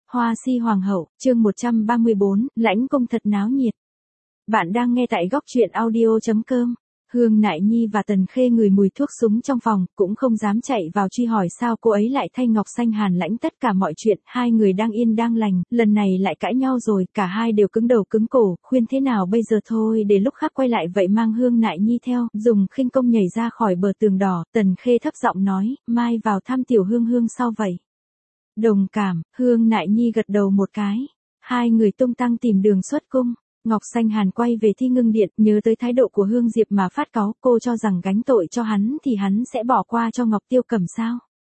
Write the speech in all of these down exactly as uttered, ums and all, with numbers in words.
Hoa si hoàng hậu, chương một trăm ba mươi bốn, lãnh cung thật náo nhiệt. Bạn đang nghe tại góc truyện audio chấm com. Hương Nại Nhi và Tần Khê ngửi mùi thuốc súng trong phòng, cũng không dám chạy vào truy hỏi sao cô ấy lại thay Ngọc Xanh Hàn lãnh tất cả mọi chuyện. Hai người đang yên đang lành, lần này lại cãi nhau rồi, cả hai đều cứng đầu cứng cổ, khuyên thế nào bây giờ thôi để lúc khác quay lại vậy. Mang Hương Nại Nhi theo, dùng khinh công nhảy ra khỏi bờ tường đỏ. Tần Khê thấp giọng nói, mai vào thăm tiểu Hương Hương sau vậy. Đồng cảm, Hương Nại Nhi gật đầu một cái. Hai người tung tăng tìm đường xuất cung. Ngọc Xanh Hàn quay về Thi Ngưng Điện, nhớ tới thái độ của Hương Diệp mà phát cáu, cô cho rằng gánh tội cho hắn thì hắn sẽ bỏ qua cho Ngọc Tiêu Cẩm sao?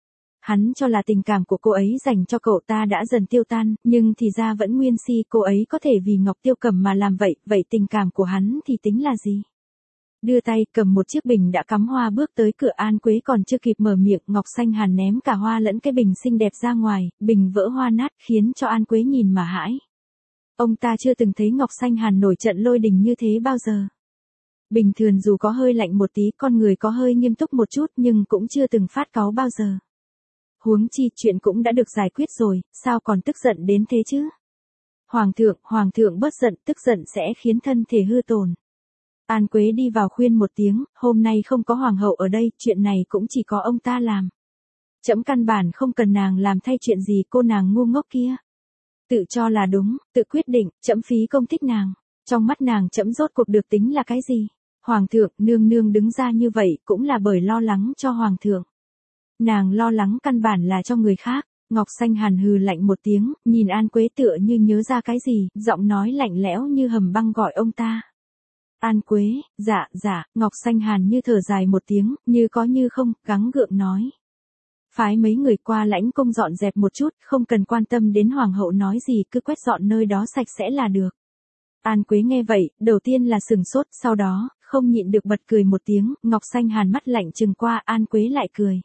Hắn cho là tình cảm của cô ấy dành cho cậu ta đã dần tiêu tan, nhưng thì ra vẫn nguyên si, cô ấy có thể vì Ngọc Tiêu Cẩm mà làm vậy, vậy tình cảm của hắn thì tính là gì? Đưa tay cầm một chiếc bình đã cắm hoa bước tới cửa. An Quế còn chưa kịp mở miệng, Ngọc Xanh Hàn ném cả hoa lẫn cái bình xinh đẹp ra ngoài, bình vỡ hoa nát khiến cho An Quế nhìn mà hãi. Ông ta chưa từng thấy Ngọc Xanh Hàn nổi trận lôi đình như thế bao giờ. Bình thường dù có hơi lạnh một tí, con người có hơi nghiêm túc một chút nhưng cũng chưa từng phát cáu bao giờ. Huống chi chuyện cũng đã được giải quyết rồi, sao còn tức giận đến thế chứ? Hoàng thượng, Hoàng thượng bớt giận, tức giận sẽ khiến thân thể hư tổn. An Quế đi vào khuyên một tiếng, hôm nay không có hoàng hậu ở đây, chuyện này cũng chỉ có ông ta làm. Trẫm căn bản không cần nàng làm thay chuyện gì, cô nàng ngu ngốc kia. Tự cho là đúng, tự quyết định, trẫm phí công thích nàng. Trong mắt nàng trẫm rốt cuộc được tính là cái gì? Hoàng thượng, nương nương đứng ra như vậy cũng là bởi lo lắng cho hoàng thượng. Nàng lo lắng căn bản là cho người khác. Ngọc Xanh Hàn hừ lạnh một tiếng, nhìn An Quế tựa như nhớ ra cái gì, giọng nói lạnh lẽo như hầm băng gọi ông ta. An Quế, dạ, dạ, Ngọc Xanh Hàn như thở dài một tiếng, như có như không, gắng gượng nói. Phái mấy người qua lãnh cung dọn dẹp một chút, không cần quan tâm đến hoàng hậu nói gì, cứ quét dọn nơi đó sạch sẽ là được. An Quế nghe vậy, đầu tiên là sừng sốt, sau đó, không nhịn được bật cười một tiếng, Ngọc Xanh Hàn mắt lạnh trừng qua, An Quế lại cười.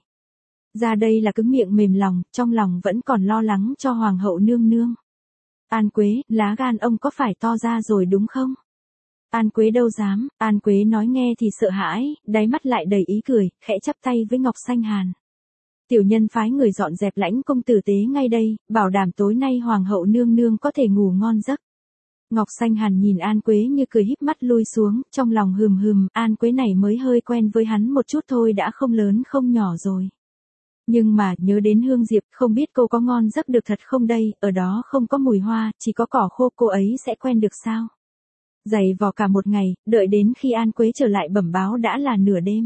Ra đây là cứng miệng mềm lòng, trong lòng vẫn còn lo lắng cho hoàng hậu nương nương. An Quế, lá gan ông có phải to ra rồi đúng không? An Quế đâu dám, An Quế nói nghe thì sợ hãi, đáy mắt lại đầy ý cười, khẽ chắp tay với Ngọc Xanh Hàn. Tiểu nhân phái người dọn dẹp lãnh cung tử tế ngay đây, bảo đảm tối nay hoàng hậu nương nương có thể ngủ ngon giấc. Ngọc Xanh Hàn nhìn An Quế như cười híp mắt lui xuống, trong lòng hừm hừm, An Quế này mới hơi quen với hắn một chút thôi đã không lớn không nhỏ rồi. Nhưng mà, nhớ đến Hương Diệp, không biết cô có ngon giấc được thật không đây, ở đó không có mùi hoa, chỉ có cỏ khô, cô ấy sẽ quen được sao? Giày vò cả một ngày, đợi đến khi An Quế trở lại bẩm báo đã là nửa đêm.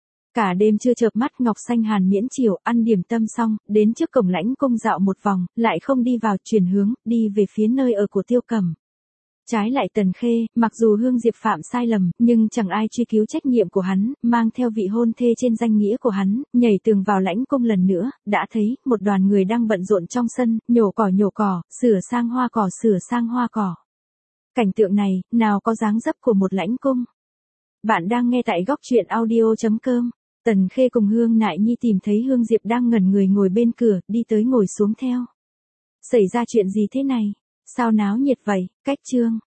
Cả đêm chưa chợp mắt, Ngọc Xanh Hàn miễn chiều, ăn điểm tâm xong, đến trước cổng lãnh cung dạo một vòng, lại không đi vào, chuyển hướng, đi về phía nơi ở của Tiêu Cẩm. Trái lại Tần Khê, mặc dù Hương Diệp phạm sai lầm, nhưng chẳng ai truy cứu trách nhiệm của hắn, mang theo vị hôn thê trên danh nghĩa của hắn, nhảy tường vào lãnh cung lần nữa, đã thấy, một đoàn người đang bận rộn trong sân, nhổ cỏ nhổ cỏ, sửa sang hoa cỏ sửa sang hoa cỏ. Cảnh tượng này, nào có dáng dấp của một lãnh cung. Bạn đang nghe tại góc truyện audio chấm com. Tần Khê cùng Hương Nại Nhi tìm thấy Hương Diệp đang ngẩn người ngồi bên cửa, đi tới ngồi xuống theo. Xảy ra chuyện gì thế này? Sao náo nhiệt vậy? Cách chương.